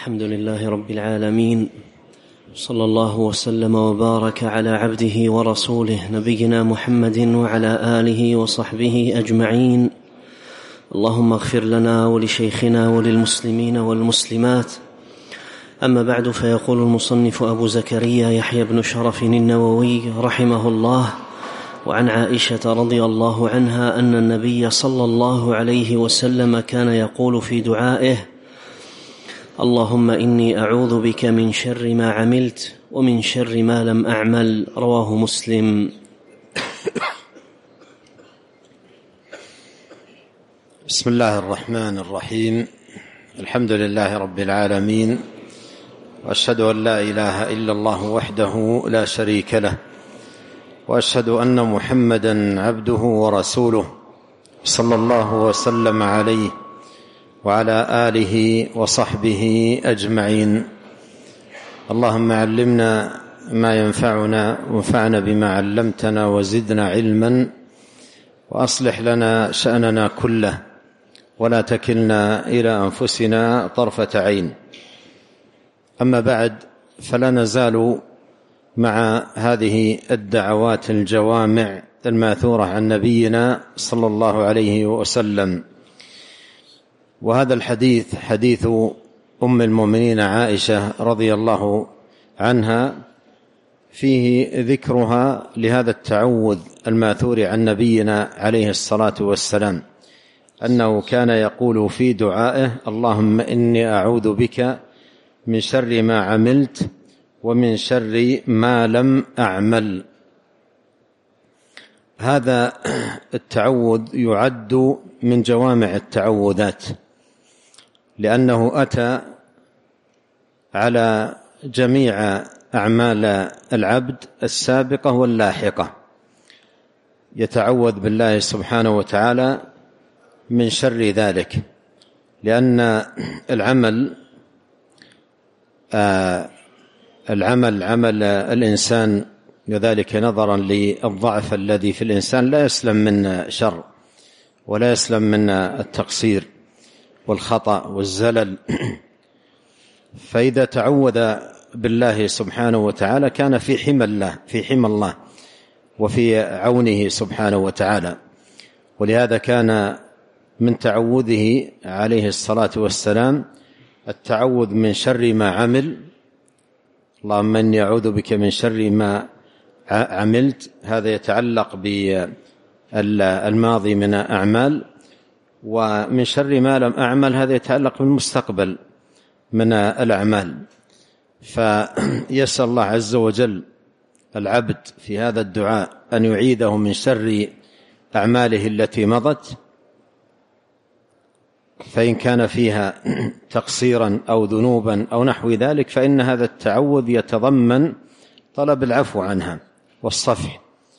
الحمد لله رب العالمين، صلى الله وسلم وبارك على عبده ورسوله نبينا محمد وعلى آله وصحبه أجمعين. اللهم اغفر لنا ولشيخنا وللمسلمين والمسلمات. أما بعد، فيقول المصنف أبو زكريا يحيى بن شرف النووي رحمه الله: وعن عائشة رضي الله عنها أن النبي صلى الله عليه وسلم كان يقول في دعائه: اللهم إني أعوذ بك من شر ما عملت ومن شر ما لم أعمل. رواه مسلم. بسم الله الرحمن الرحيم. الحمد لله رب العالمين، وأشهد أن لا إله إلا الله وحده لا شريك له، وأشهد أن محمدا عبده ورسوله صلى الله وسلم عليه وعلى آله وصحبه أجمعين. اللهم علمنا ما ينفعنا وانفعنا بما علمتنا وزدنا علما، وأصلح لنا شأننا كله ولا تكلنا إلى أنفسنا طرفة عين. أما بعد، فلا نزال مع هذه الدعوات الجوامع الماثورة عن نبينا صلى الله عليه وسلم، وهذا الحديث حديث أم المؤمنين عائشة رضي الله عنها، فيه ذكرها لهذا التعوذ الماثور عن نبينا عليه الصلاة والسلام، أنه كان يقول في دعائه: اللهم إني أعوذ بك من شر ما عملت ومن شر ما لم أعمل. هذا التعوذ يعد من جوامع التعوذات، لأنه أتى على جميع أعمال العبد السابقة واللاحقة، يتعوذ بالله سبحانه وتعالى من شر ذلك، لأن عمل الإنسان، وذلك نظرا للضعف الذي في الإنسان، لا يسلم من شر ولا يسلم من التقصير والخطأ والزلل. فإذا تعوذ بالله سبحانه وتعالى كان في حمى الله وفي عونه سبحانه وتعالى. ولهذا كان من تعوذه عليه الصلاة والسلام التعوذ من شر ما عمل: اللهم إني أعوذ بك من شر ما عملت. هذا يتعلق بالماضي من أعمال، ومن شر ما لم أعمل هذا يتعلق بالمستقبل من الأعمال. فيسأل الله عز وجل العبد في هذا الدعاء أن يعيذه من شر أعماله التي مضت، فإن كان فيها تقصيرا أو ذنوبا أو نحو ذلك، فإن هذا التعوذ يتضمن طلب العفو عنها والصفح.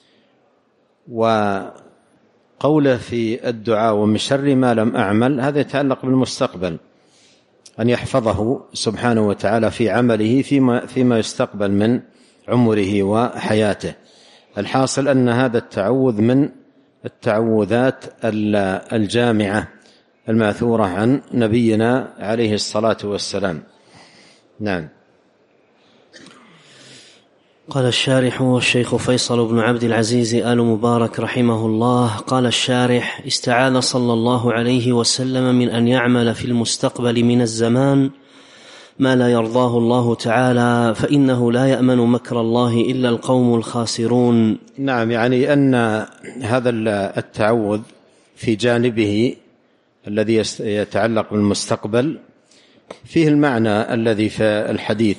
وقوله في الدعاء ومن شر ما لم أعمل هذا يتعلق بالمستقبل، أن يحفظه سبحانه وتعالى في عمله فيما يستقبل من عمره وحياته. الحاصل أن هذا التعوذ من التعوذات الجامعة الماثورة عن نبينا عليه الصلاة والسلام. نعم. قال الشارح والشيخ فيصل بن عبد العزيز آل مبارك رحمه الله: قال الشارح: استعاذ صلى الله عليه وسلم من أن يعمل في المستقبل من الزمان ما لا يرضاه الله تعالى، فإنه لا يأمن مكر الله إلا القوم الخاسرون. نعم، يعني أن هذا التعوذ في جانبه الذي يتعلق بالمستقبل فيه المعنى الذي في الحديث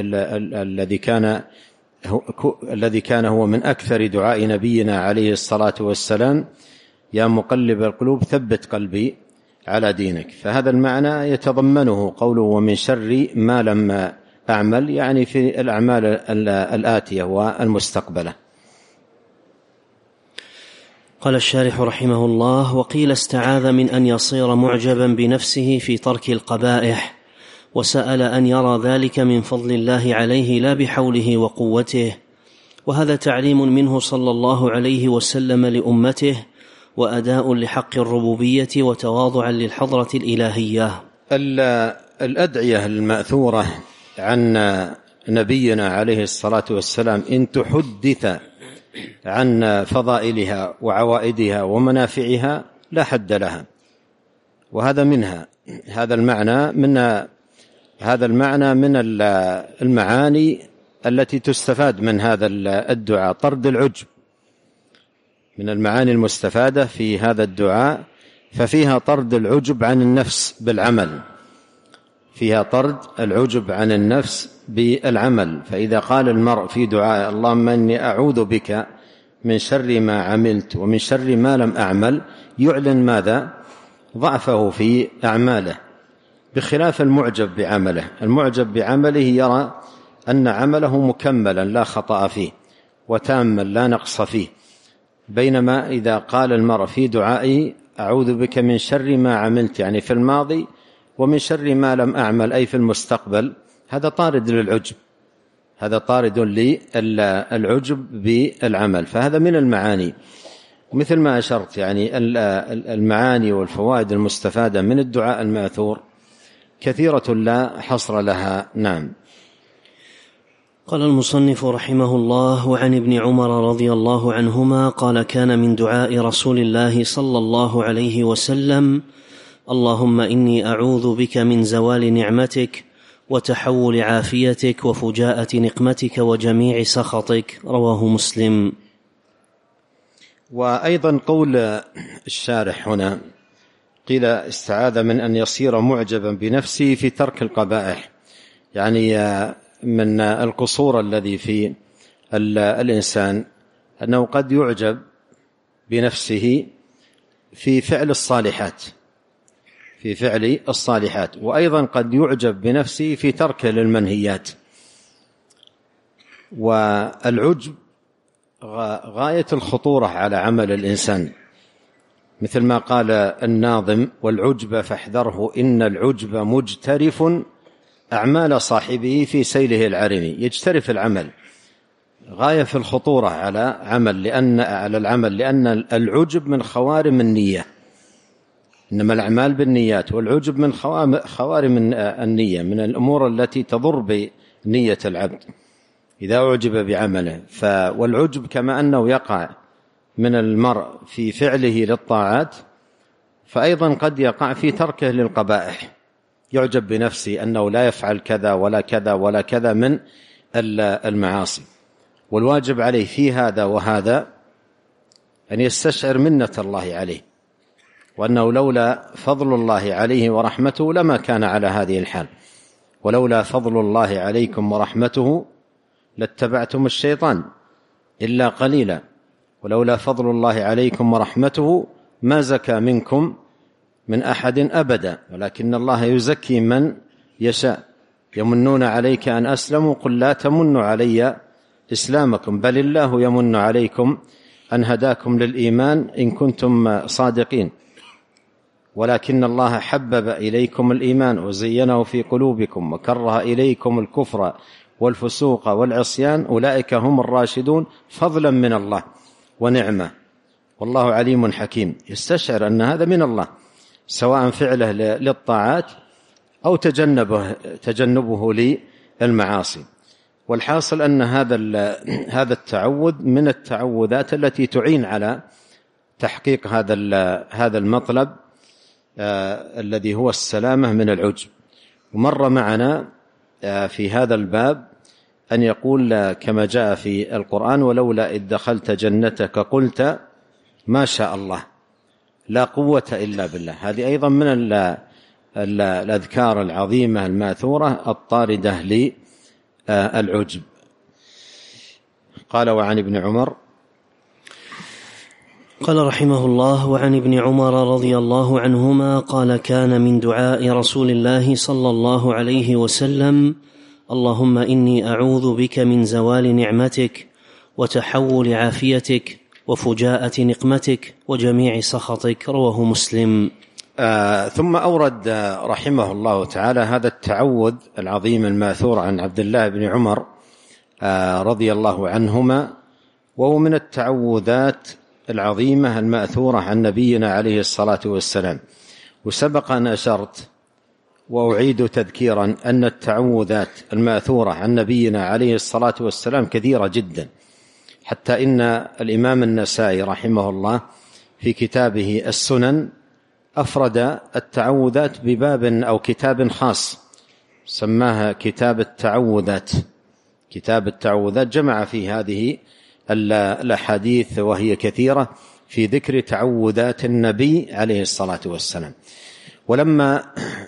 الذي كان هو من أكثر دعاء نبينا عليه الصلاة والسلام: يا مقلب القلوب ثبت قلبي على دينك. فهذا المعنى يتضمنه قوله ومن شر ما لم أعمل، يعني في الأعمال الآتية والمستقبلة. قال الشارح رحمه الله: وقيل استعاذ من أن يصير معجبا بنفسه في ترك القبائح، وسأل أن يرى ذلك من فضل الله عليه لا بحوله وقوته، وهذا تعليم منه صلى الله عليه وسلم لأمته، وأداء لحق الربوبية وتواضعا للحضرة الإلهية. الأدعية المأثورة عن نبينا عليه الصلاة والسلام إن تحدث عن فضائلها وعوائدها ومنافعها لا حد لها، وهذا منها. هذا المعنى من المعاني التي تستفاد من هذا الدعاء، طرد العجب. من المعاني المستفادة في هذا الدعاء ففيها طرد العجب عن النفس بالعمل، فيها طرد العجب عن النفس بالعمل. فإذا قال المرء في دعاء اللهم إني أعوذ بك من شر ما عملت ومن شر ما لم أعمل، يعلن ماذا؟ ضعفه في أعماله، بخلاف المعجب بعمله. المعجب بعمله يرى أن عمله مكملا لا خطأ فيه وتاما لا نقص فيه، بينما إذا قال المرء في دعائه أعوذ بك من شر ما عملت، يعني في الماضي، ومن شر ما لم أعمل أي في المستقبل، هذا طارد للعجب، هذا طارد للعجب بالعمل. فهذا من المعاني، مثل ما أشرت يعني المعاني والفوائد المستفادة من الدعاء المأثور كثيرة لا حصر لها. نعم. قال المصنف رحمه الله: وعن ابن عمر رضي الله عنهما قال: كان من دعاء رسول الله صلى الله عليه وسلم: اللهم إني أعوذ بك من زوال نعمتك وتحول عافيتك وفجاءة نقمتك وجميع سخطك. رواه مسلم. وأيضا قول الشارح هنا قيل استعاذ من أن يصير معجبا بنفسه في ترك القبائح، يعني من القصور الذي في الإنسان أنه قد يعجب بنفسه في فعل الصالحات، وأيضا قد يعجب بنفسه في ترك للمنهيات. والعجب غاية الخطورة على عمل الإنسان، مثل ما قال الناظم: والعجب فاحذره إن العجب مجترف أعمال صاحبه في سيله العرم. يجترف العمل، غاية في الخطورة على العمل، لأن العجب من خوارم النية، إنما الأعمال بالنيات، والعجب من خوارم النية، من الأمور التي تضر بنية العبد إذا أعجب بعمله. والعجب كما أنه يقع من المرء في فعله للطاعات، فأيضا قد يقع في تركه للقبائح، يعجب بنفسه أنه لا يفعل كذا ولا كذا ولا كذا من المعاصي. والواجب عليه في هذا وهذا أن يستشعر منة الله عليه، وأنه لولا فضل الله عليه ورحمته لما كان على هذه الحال. ولولا فضل الله عليكم ورحمته لاتبعتم الشيطان إلا قليلا، ولولا فضل الله عليكم ورحمته ما زكى منكم من أحد أبدا، ولكن الله يزكي من يشاء. يمنون عليك أن أسلموا قل لا تمنوا علي إسلامكم بل الله يمن عليكم أن هداكم للإيمان إن كنتم صادقين، ولكن الله حبب إليكم الإيمان وزينه في قلوبكم وكره إليكم الكفر والفسوق والعصيان أولئك هم الراشدون فضلا من الله ونعمة والله عليم حكيم. يستشعر أن هذا من الله، سواء فعله للطاعات أو تجنبه للمعاصي. والحاصل أن هذا التعوذ من التعوذات التي تعين على تحقيق هذا المطلب الذي هو السلامة من العجب. ومر معنا في هذا الباب أن يقول كما جاء في القرآن: ولولا إذ دخلت جنتك قلت ما شاء الله لا قوة إلا بالله. هذه أيضا من الأذكار العظيمة الماثورة الطاردة للعجب. قال: وعن ابن عمر قال رحمه الله: وعن ابن عمر رضي الله عنهما قال: كان من دعاء رسول الله صلى الله عليه وسلم: اللهم إني أعوذ بك من زوال نعمتك وتحول عافيتك وفجاءة نقمتك وجميع سخطك. رواه مسلم. ثم أورد رحمه الله تعالى هذا التعوذ العظيم الماثور عن عبد الله بن عمر رضي الله عنهما، وهو من التعوذات العظيمة المأثورة عن نبينا عليه الصلاة والسلام. وسبق أن أشرت وأعيد تذكيرا أن التعوذات الماثورة عن نبينا عليه الصلاة والسلام كثيرة جدا، حتى إن الإمام النسائي رحمه الله في كتابه السنن أفرد التعوذات بباب أو كتاب خاص سماها كتاب التعوذات. كتاب التعوذات جمع في هذه الأحاديث وهي كثيرة في ذكر تعوذات النبي عليه الصلاة والسلام. ولما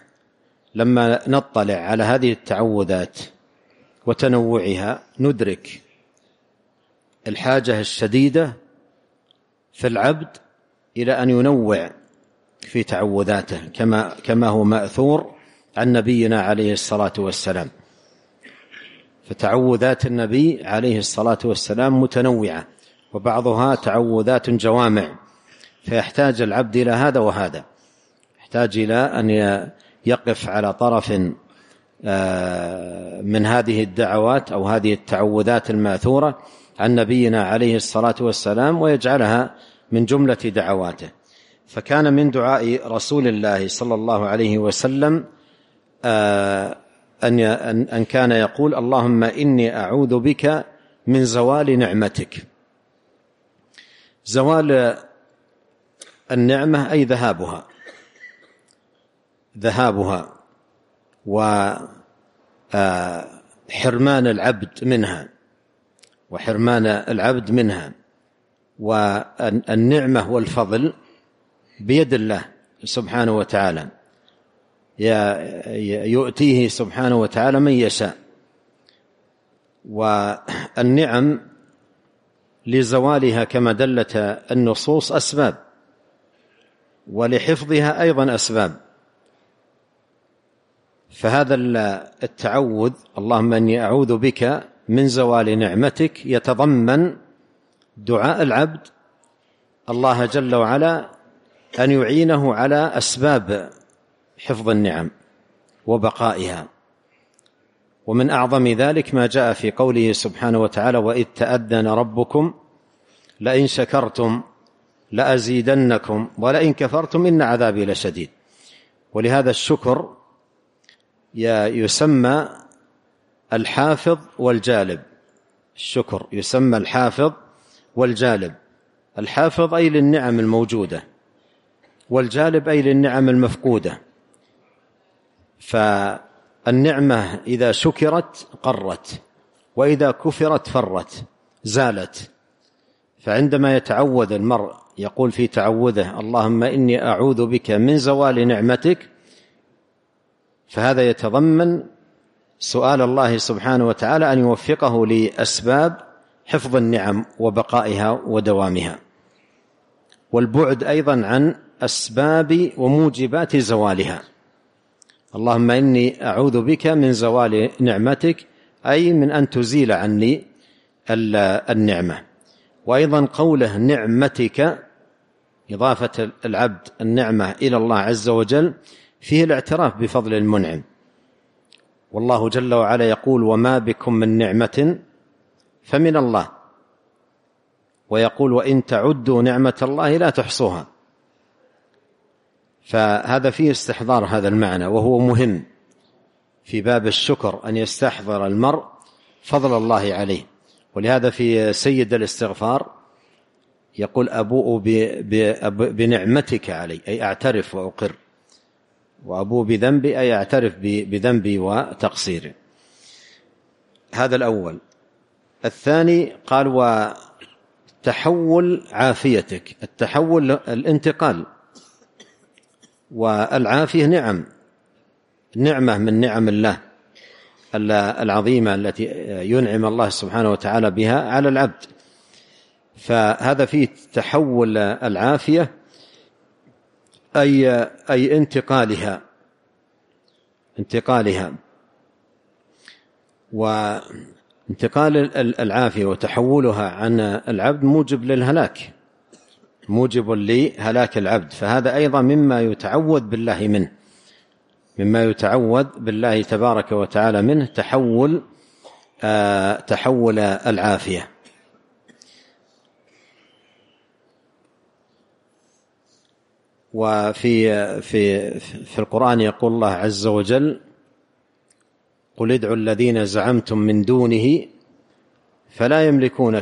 نطلع على هذه التعوذات وتنوعها ندرك الحاجة الشديدة في العبد إلى أن ينوع في تعوذاته كما هو مأثور عن نبينا عليه الصلاة والسلام. فتعوذات النبي عليه الصلاة والسلام متنوعة، وبعضها تعوذات جوامع، فيحتاج العبد إلى هذا وهذا، يحتاج إلى أن يقف على طرف من هذه الدعوات أو هذه التعوذات الماثورة عن نبينا عليه الصلاة والسلام ويجعلها من جملة دعواته. فكان من دعاء رسول الله صلى الله عليه وسلم أن كان يقول: اللهم إني أعوذ بك من زوال نعمتك. زوال النعمة أي ذهابها وحرمان العبد منها والنعمة والفضل بيد الله سبحانه وتعالى، يؤتيه سبحانه وتعالى من يشاء. والنعم لزوالها كما دلت النصوص أسباب، ولحفظها أيضا أسباب. فهذا التعوذ اللهم إني أعوذ بك من زوال نعمتك يتضمن دعاء العبد الله جل وعلا أن يعينه على أسباب حفظ النعم وبقائها. ومن أعظم ذلك ما جاء في قوله سبحانه وتعالى: وإذ تأذن ربكم لئن شكرتم لأزيدنكم ولئن كفرتم إن عذابي لشديد. ولهذا الشكر يسمى الحافظ والجالب. الشكر يسمى الحافظ والجالب. الحافظ أي للنعم الموجودة، والجالب أي للنعم المفقودة. فالنعمة إذا شكرت قرت، وإذا كفرت فرت زالت. فعندما يتعوذ المرء يقول في تعوذه: اللهم إني أعوذ بك من زوال نعمتك، فهذا يتضمن سؤال الله سبحانه وتعالى أن يوفقه لأسباب حفظ النعم وبقائها ودوامها، والبعد أيضا عن أسباب وموجبات زوالها. اللهم إني أعوذ بك من زوال نعمتك، أي من أن تزيل عني النعمة. وأيضا قوله نعمتك، إضافة العبد النعمة إلى الله عز وجل، فيه الاعتراف بفضل المنعم. والله جل وعلا يقول: وما بكم من نعمة فمن الله. ويقول: وإن تعدوا نعمة الله لا تحصوها. فهذا فيه استحضار هذا المعنى، وهو مهم في باب الشكر أن يستحضر المرء فضل الله عليه. ولهذا في سيد الاستغفار يقول: أبوء بنعمتك علي، أي أعترف وأقر، وأبوء بذنبي أي أعترف بذنبي وتقصيري. هذا الأول. الثاني قال: وتحول عافيتك. التحول الانتقال، والعافية نعمة من نعم الله العظيمة التي ينعم الله سبحانه وتعالى بها على العبد. فهذا فيه تحول العافية، أي انتقالها. وانتقال العافية وتحولها عن العبد موجب للهلاك، موجب لهلاك العبد. فهذا أيضا مما يتعوذ بالله منه، مما يتعوذ بالله تبارك وتعالى منه، تحول العافية. وفي في القرآن يقول الله عز وجل: قل ادعوا الذين زعمتم من دونه فلا يملكون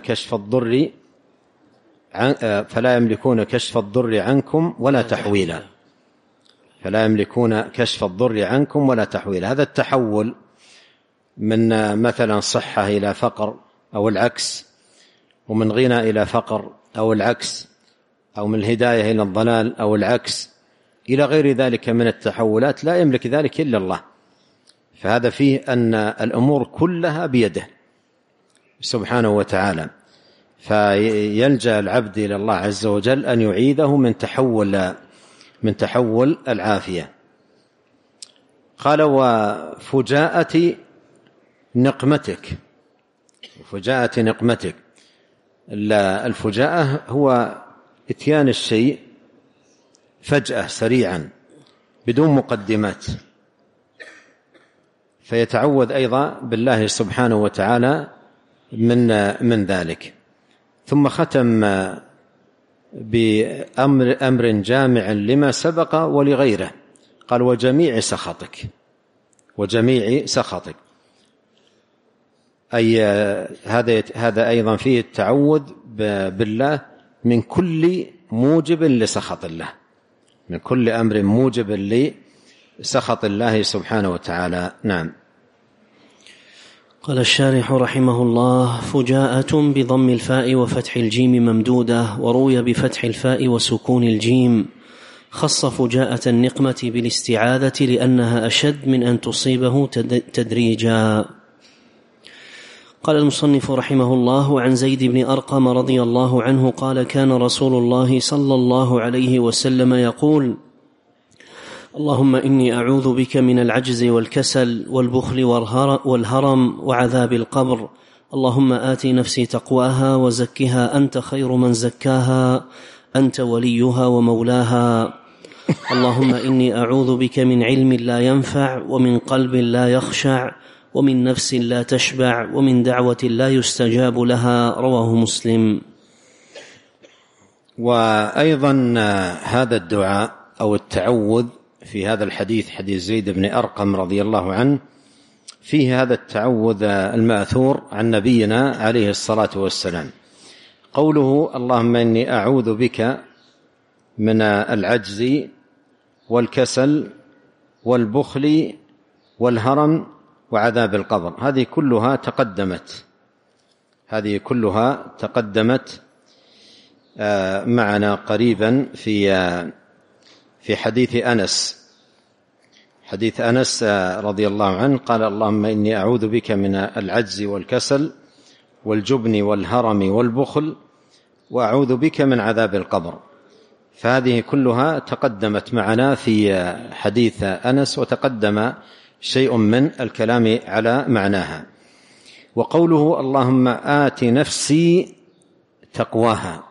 كشف الضر عنكم ولا تحويلا. فلا يملكون كشف الضر عنكم ولا تحويلا. هذا التحول من مثلا صحة إلى فقر أو العكس، ومن غنى إلى فقر أو العكس، أو من الهداية إلى الضلال أو العكس، إلى غير ذلك من التحولات، لا يملك ذلك إلا الله. فهذا فيه أن الأمور كلها بيده سبحانه وتعالى، فيلجأ العبد إلى الله عز وجل أن يعيده من تحول العافية. قال: وفجاءة نقمتك. الفجاءة هو اتيان الشيء فجأة سريعا بدون مقدمات، فيتعوذ أيضا بالله سبحانه وتعالى من ذلك. ثم ختم بأمر جامع لما سبق ولغيره، قال: وجميع سخطك. أي هذا أيضا فيه التعوذ بالله من كل موجب لسخط الله، من كل أمر موجب لسخط الله سبحانه وتعالى. نعم. قال الشارح رحمه الله: فجاءة بضم الفاء وفتح الجيم ممدودة، وروي بفتح الفاء وسكون الجيم. خص فجاءة النقمة بالاستعاذة لأنها أشد من أن تصيبه تدريجا. قال المصنف رحمه الله: عن زيد بن أرقم رضي الله عنه قال: كان رسول الله صلى الله عليه وسلم يقول: اللهم إني أعوذ بك من العجز والكسل والبخل والهرم وعذاب القبر. اللهم آت نفسي تقواها وزكها أنت خير من زكاها، أنت وليها ومولاها. اللهم إني أعوذ بك من علم لا ينفع، ومن قلب لا يخشع، ومن نفس لا تشبع، ومن دعوة لا يستجاب لها. رواه مسلم. وأيضا هذا الدعاء أو التعوذ في هذا الحديث، حديث زيد بن أرقم رضي الله عنه، فيه هذا التعوذ المأثور عن نبينا عليه الصلاة والسلام. قوله: اللهم إني أعوذ بك من العجز والكسل والبخل والهرم وعذاب القبر. هذه كلها تقدمت معنا قريبا في حديث أنس رضي الله عنه قال: اللهم إني أعوذ بك من العجز والكسل والجبن والهرم والبخل، وأعوذ بك من عذاب القبر. فهذه كلها تقدمت معنا في حديث أنس، وتقدم شيء من الكلام على معناها. وقوله: اللهم آت نفسي تقواها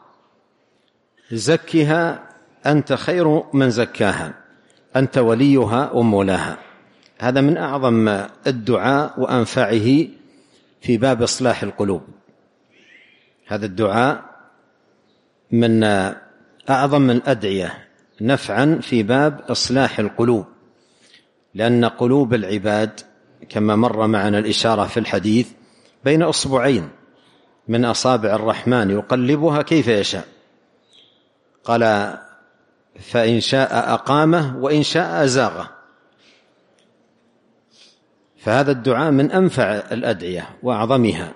زكها أنت خير من زكاها، أنت وليها ومولاها. هذا من أعظم الدعاء وأنفعه في باب إصلاح القلوب. هذا الدعاء من أعظم الأدعية نفعا في باب إصلاح القلوب، لأن قلوب العباد كما مر معنا الإشارة في الحديث بين أصبعين من أصابع الرحمن يقلبها كيف يشاء. قال: فإن شاء أقامه وإن شاء أزاغه. فهذا الدعاء من أنفع الأدعية وأعظمها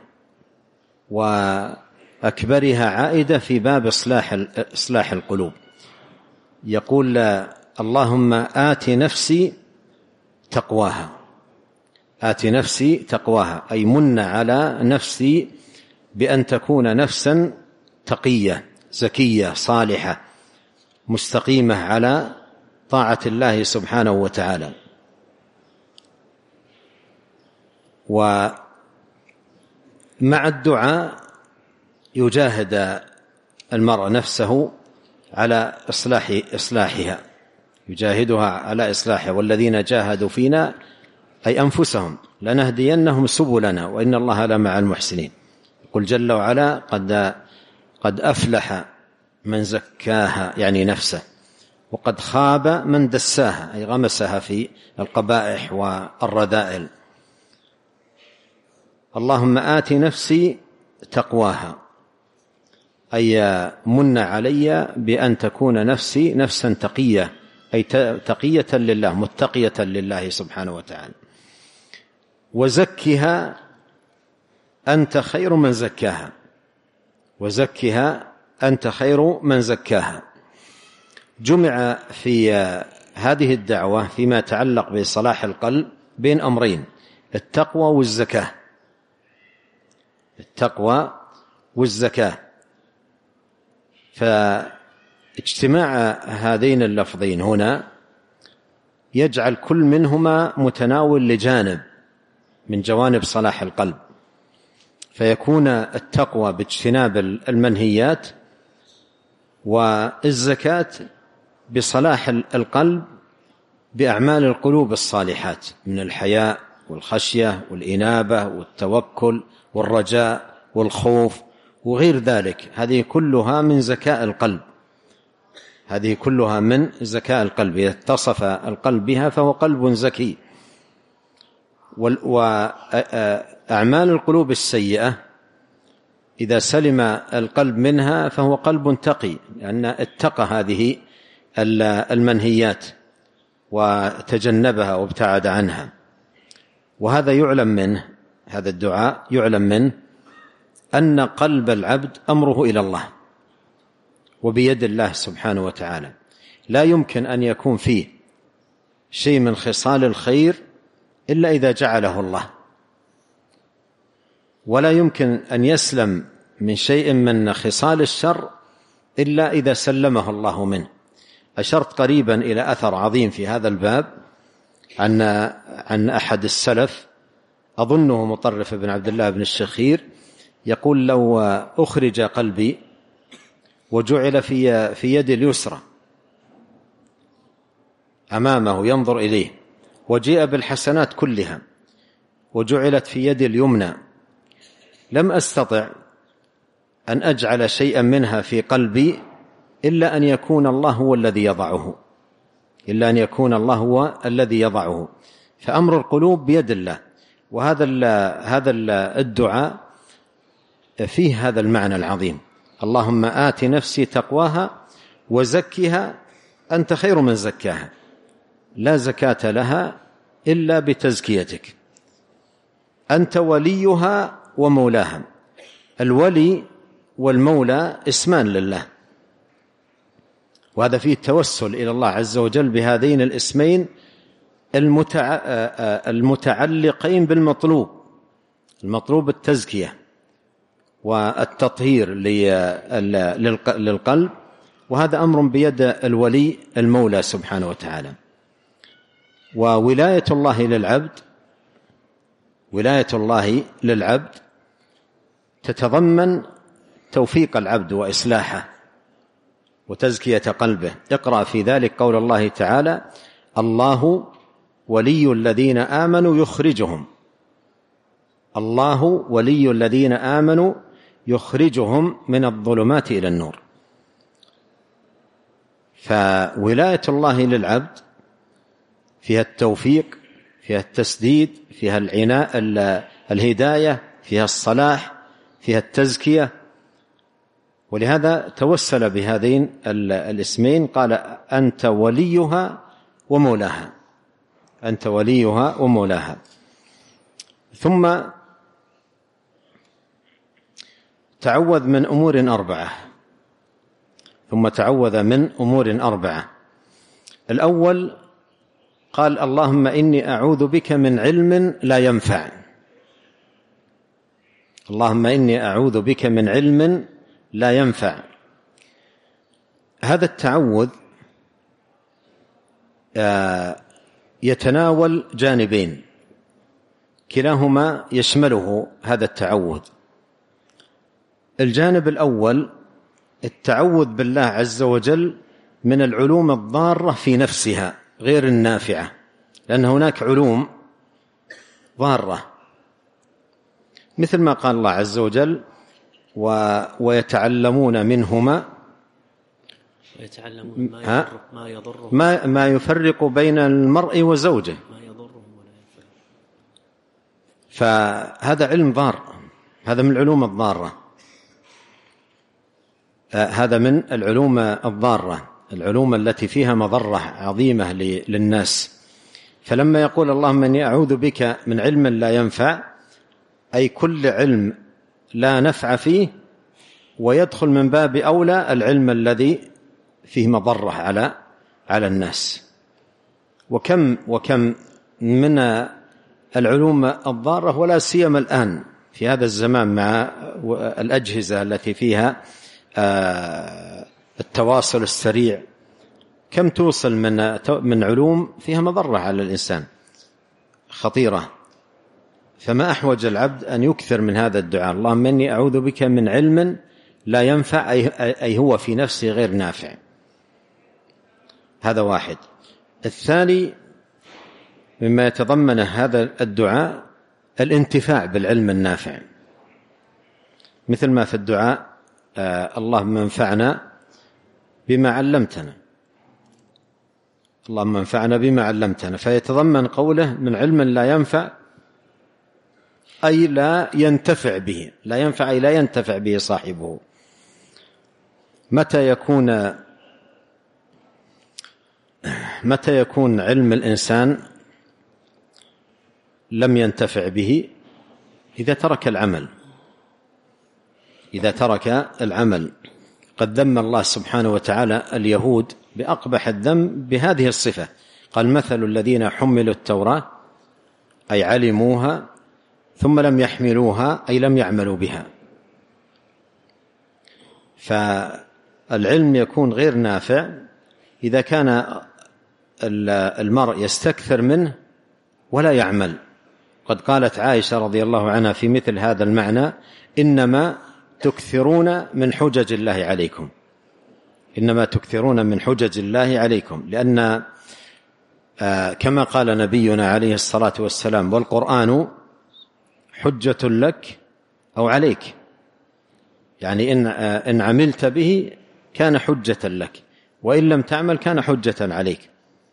وأكبرها عائدة في باب إصلاح القلوب. يقول: اللهم آت نفسي تقواها. آت نفسي تقواها أي من على نفسي بأن تكون نفسا تقية زكية صالحة مستقيمة على طاعة الله سبحانه وتعالى. ومع الدعاء يجاهد المرء نفسه على إصلاحها، يجاهدها على إصلاحها. والذين جاهدوا فينا أي أنفسهم لنهدينهم سبلنا وإن الله لمع المحسنين. يقول جل وعلا: قد أفلح من زكاها، يعني نفسه، وقد خاب من دساها أي غمسها في القبائح والرذائل. اللهم آت نفسي تقواها أي من علي بأن تكون نفسي نفسا تقية، أي تقية لله متقية لله سبحانه وتعالى. وزكها أنت خير من زكاها، وزكها أنت خير من زكاها. جمع في هذه الدعوة فيما يتعلق بصلاح القلب بين أمرين: التقوى والزكاة، التقوى والزكاة. فاجتماع هذين اللفظين هنا يجعل كل منهما متناول لجانب من جوانب صلاح القلب، فيكون التقوى باجتناب المنهيات، والزكاة بصلاح القلب بأعمال القلوب الصالحات من الحياء والخشية والإنابة والتوكل والرجاء والخوف وغير ذلك. هذه كلها من زكاء القلب، هذه كلها من زكاء القلب. إذا اتصف القلب بها فهو قلب زكي. وأعمال القلوب السيئة إذا سلم القلب منها فهو قلب تقي، لأن اتقى هذه المنهيات وتجنبها وابتعد عنها. وهذا يعلم منه، هذا الدعاء يعلم منه أن قلب العبد أمره إلى الله وبيد الله سبحانه وتعالى. لا يمكن أن يكون فيه شيء من خصال الخير إلا إذا جعله الله، ولا يمكن أن يسلم من شيء من خصال الشر إلا إذا سلمه الله منه. أشرت قريبا إلى أثر عظيم في هذا الباب عن أحد السلف، أظنه مطرف بن عبد الله بن الشخير، يقول: لو أخرج قلبي وجعل في يد اليسرى أمامه ينظر إليه، وجيء بالحسنات كلها وجعلت في يد اليمنى، لم أستطع أن أجعل شيئا منها في قلبي إلا أن يكون الله هو الذي يضعه، إلا أن يكون الله هو الذي يضعه. فأمر القلوب بيد الله. وهذا الدعاء فيه هذا المعنى العظيم: اللهم آت نفسي تقواها وزكها أنت خير من زكاها. لا زكاة لها إلا بتزكيتك، أنت وليها ومولاها. الولي والمولى اسمان لله، وهذا فيه التوسل إلى الله عز وجل بهذين الاسمين المتعلقين بالمطلوب، المطلوب التزكية والتطهير للقلب، وهذا أمر بيد الولي المولى سبحانه وتعالى. وولاية الله للعبد، ولاية الله للعبد تتضمن توفيق العبد وإصلاحه وتزكية قلبه. اقرأ في ذلك قول الله تعالى: الله ولي الذين آمنوا يخرجهم، الله ولي الذين آمنوا يخرجهم من الظلمات إلى النور. فولاية الله للعبد فيها التوفيق، فيها التسديد، فيها العناء الهداية، فيها الصلاح، فيها التزكية. ولهذا توسل بهذين الاسمين، قال: أنت وليها ومولاها، أنت وليها ومولاها. ثم تعوذ من أمور أربعة، ثم تعوذ من أمور أربعة. الأول قال: اللهم إني أعوذ بك من علم لا ينفع، اللهم إني أعوذ بك من علم لا ينفع. هذا التعوذ يتناول جانبين كلاهما يشمله هذا التعوذ. الجانب الأول التعوذ بالله عز وجل من العلوم الضارة في نفسها غير النافعة، لأن هناك علوم ضارة، مثل ما قال الله عز وجل: ويتعلمون منهما ويتعلمون ما يفرق بين المرء وزوجه، ما يضره ولا ينفعه. فهذا علم ضار، هذا من العلوم الضارة، هذا من العلوم الضارة، العلوم التي فيها مضرة عظيمة للناس. فلما يقول اللهم إني أعوذ بك من علم لا ينفع، أي كل علم لا نفع فيه، ويدخل من باب أولى العلم الذي فيه مضرة على الناس. وكم من العلوم الضارة، ولا سيما الآن في هذا الزمان مع الأجهزة التي فيها التواصل السريع، كم توصل من علوم فيها مضرة على الإنسان خطيرة. فما أحوج العبد أن يكثر من هذا الدعاء، اللهم إني أعوذ بك من علم لا ينفع، أي هو في نفسه غير نافع. هذا واحد. الثاني مما يتضمن هذا الدعاء الانتفاع بالعلم النافع، مثل ما في الدعاء اللهم انفعنا بما علمتنا، اللهم انفعنا بما علمتنا، فيتضمن قوله من علم لا ينفع أي لا ينتفع به، لا ينفع أي لا ينتفع به صاحبه. متى يكون علم الإنسان لم ينتفع به؟ إذا ترك العمل. قد ذم الله سبحانه وتعالى اليهود بأقبح الذم بهذه الصفة، قال مثل الذين حملوا التوراة أي علموها ثم لم يحملوها أي لم يعملوا بها. فالعلم يكون غير نافع إذا كان المرء يستكثر منه ولا يعمل. قد قالت عائشة رضي الله عنها في مثل هذا المعنى: إنما تكثرون من حجج الله عليكم، إنما تكثرون من حجج الله عليكم، لأن كما قال نبينا عليه الصلاة والسلام: والقرآن حجة لك أو عليك، يعني إن عملت به كان حجة لك، وإن لم تعمل كان حجة عليك.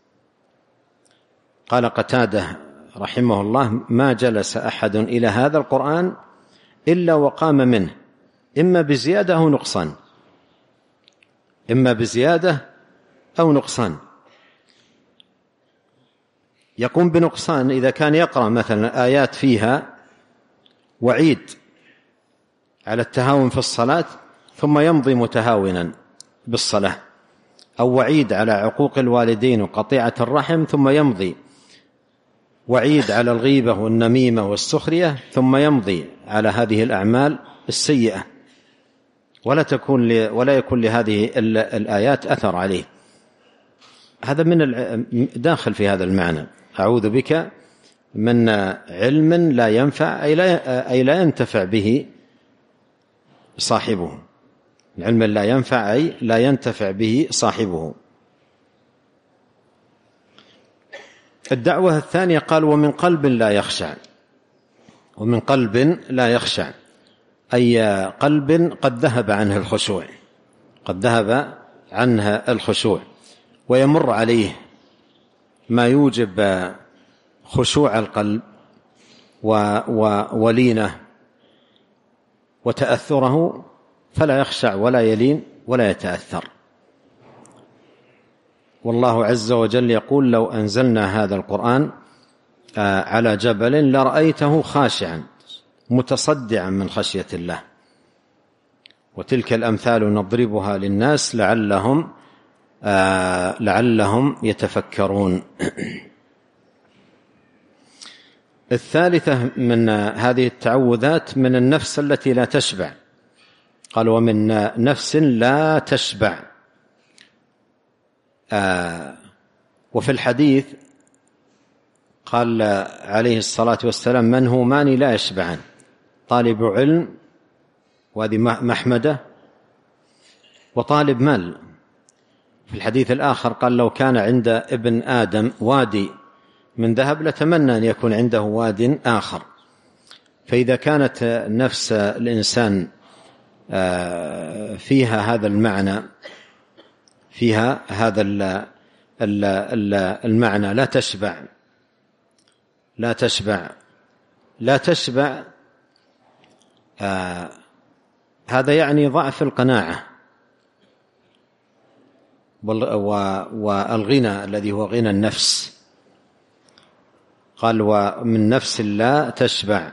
قال قتادة رحمه الله: ما جلس أحد إلى هذا القرآن إلا وقام منه، إما بزيادة أو نقصان، إما بزيادة أو نقصان. يقوم بنقصان إذا كان يقرأ مثلا آيات فيها وعيد على التهاون في الصلاة ثم يمضي متهاونا بالصلاة، أو وعيد على عقوق الوالدين وقطيعة الرحم ثم يمضي، وعيد على الغيبة والنميمة والسخرية ثم يمضي على هذه الأعمال السيئة، ولا يكون لهذه الآيات أثر عليه. هذا من داخل في هذا المعنى: أعوذ بك من علم لا ينفع أي لا ينتفع به صاحبه، علم لا ينفع أي لا ينتفع به صاحبه. الدعوة الثانية قال: ومن قلب لا يخشع. ومن قلب لا يخشع أي قلب قد ذهب عنه الخشوع، قد ذهب عنه الخشوع، ويمر عليه ما يوجب خشوع القلب ولينه وتأثره، فلا يخشع ولا يلين ولا يتأثر. والله عز وجل يقول: لو أنزلنا هذا القرآن على جبل لرأيته خاشعا متصدعا من خشية الله. وتلك الأمثال نضربها للناس لعلهم يتفكرون. الثالثة من هذه التعوذات من النفس التي لا تشبع، قال: ومن نفس لا تشبع. وفي الحديث قال عليه الصلاة والسلام: من همان لا يشبعان، طالب علم، وهذه محمدة، وطالب مال. في الحديث الآخر قال: لو كان عند ابن آدم وادي من ذهب لتمنى أن يكون عنده واد آخر. فإذا كانت نفس الإنسان فيها هذا المعنى فيها هذا المعنى: لا تشبع لا تشبع لا تشبع. هذا يعني ضعف القناعة والغنى الذي هو غنى النفس. قال: ومن نفس لا تشبع،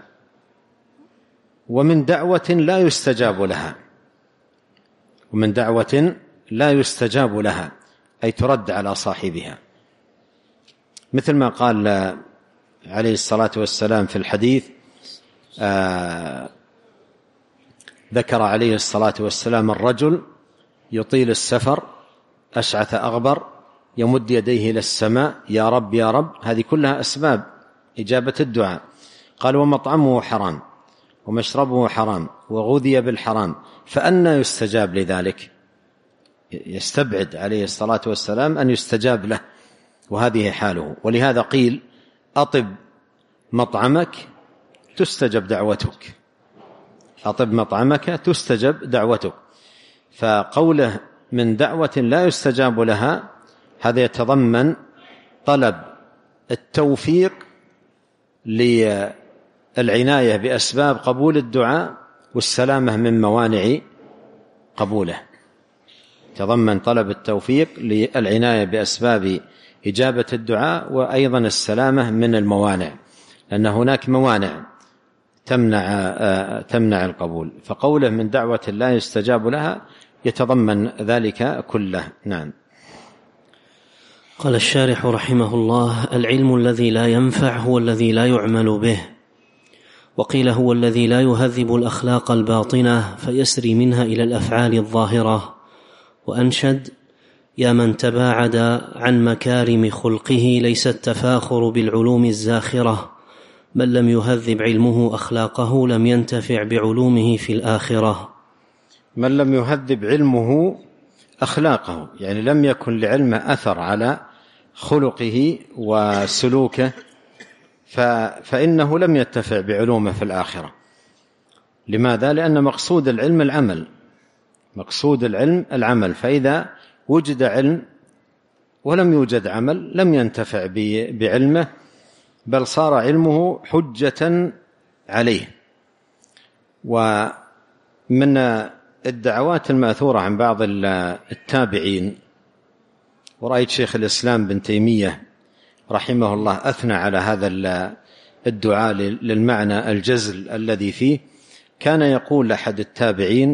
ومن دعوة لا يستجاب لها. ومن دعوة لا يستجاب لها أي ترد على صاحبها، مثل ما قال عليه الصلاة والسلام في الحديث. ذكر عليه الصلاة والسلام الرجل يطيل السفر أشعث أغبر يمد يديه إلى السماء: يا رب يا رب. هذه كلها أسباب إجابة الدعاء. قال: ومطعمه حرام ومشربه حرام وغذي بالحرام فأنى يستجاب لذلك؟ يستبعد عليه الصلاة والسلام أن يستجاب له، وهذه حاله. ولهذا قيل: أطب مطعمك تستجب دعوتك. أطب مطعمك تستجب دعوتك. فقوله من دعوة لا يستجاب لها هذا يتضمن طلب التوفيق للعناية بأسباب قبول الدعاء والسلامة من موانع قبوله. يتضمن طلب التوفيق للعناية بأسباب إجابة الدعاء وأيضا السلامة من الموانع، لأن هناك موانع تمنع القبول. فقوله من دعوة لا يستجاب لها يتضمن ذلك كله. نعم. قال الشارح رحمه الله: العلم الذي لا ينفع هو الذي لا يعمل به، وقيل هو الذي لا يهذب الأخلاق الباطنة فيسري منها إلى الأفعال الظاهرة. وأنشد: يا من تباعد عن مكارم خلقه ليس التفاخر بالعلوم الزاخرة، من لم يهذب علمه أخلاقه لم ينتفع بعلومه في الآخرة. من لم يهذب علمه أخلاقه يعني لم يكن لعلمه أثر على خلقه وسلوكه، فإنه لم ينتفع بعلومه في الآخرة. لماذا؟ لأن مقصود العلم العمل. مقصود العلم العمل، فإذا وجد علم ولم يوجد عمل لم ينتفع بعلمه، بل صار علمه حجة عليه. ومن الدعوات المأثورة عن بعض التابعين، ورأيت شيخ الإسلام بن تيمية رحمه الله أثنى على هذا الدعاء للمعنى الجزل الذي فيه. كان يقول أحد التابعين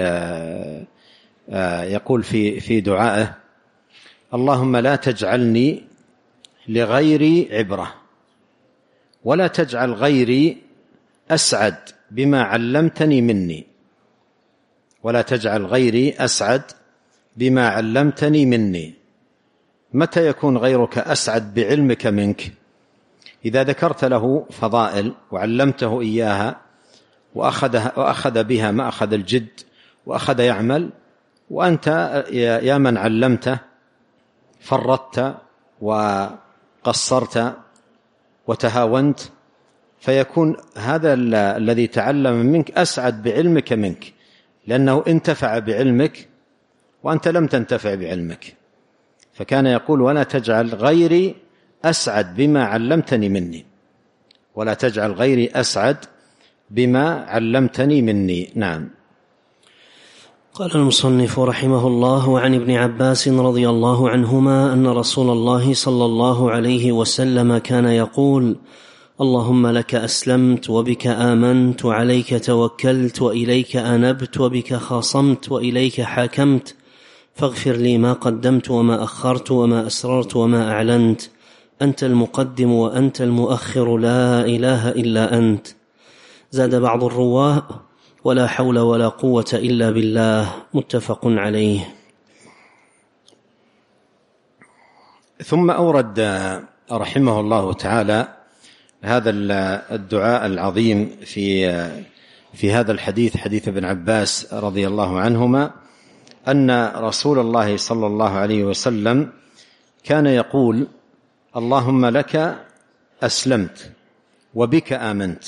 يقول في دعائه: اللهم لا تجعلني لغيري عبرة، ولا تجعل غيري أسعد بما علمتني مني، ولا تجعل غيري أسعد بما علمتني مني. متى يكون غيرك أسعد بعلمك منك؟ إذا ذكرت له فضائل وعلمته إياها وأخذ بها ما أخذ الجد وأخذ يعمل، وأنت يا من علمته فرطت وقصرت وتهاونت، فيكون هذا الذي تعلم منك أسعد بعلمك منك، لأنه انتفع بعلمك وأنت لم تنتفع بعلمك. فكان يقول: ولا تجعل غيري أسعد بما علمتني مني، ولا تجعل غيري أسعد بما علمتني مني. نعم. قال المصنف رحمه الله: وعن ابن عباس رضي الله عنهما أن رسول الله صلى الله عليه وسلم كان يقول: اللهم لك أسلمت وبك آمنت وعليك توكلت وإليك أنبت وبك خاصمت وإليك حاكمت، فاغفر لي ما قدمت وما أخرت وما أسررت وما أعلنت، أنت المقدم وأنت المؤخر، لا إله إلا أنت. زاد بعض الرواه: ولا حول ولا قوة إلا بالله، متفق عليه. ثم أورد رحمه الله تعالى هذا الدعاء العظيم في هذا الحديث، حديث ابن عباس رضي الله عنهما، أن رسول الله صلى الله عليه وسلم كان يقول: اللهم لك أسلمت وبك آمنت.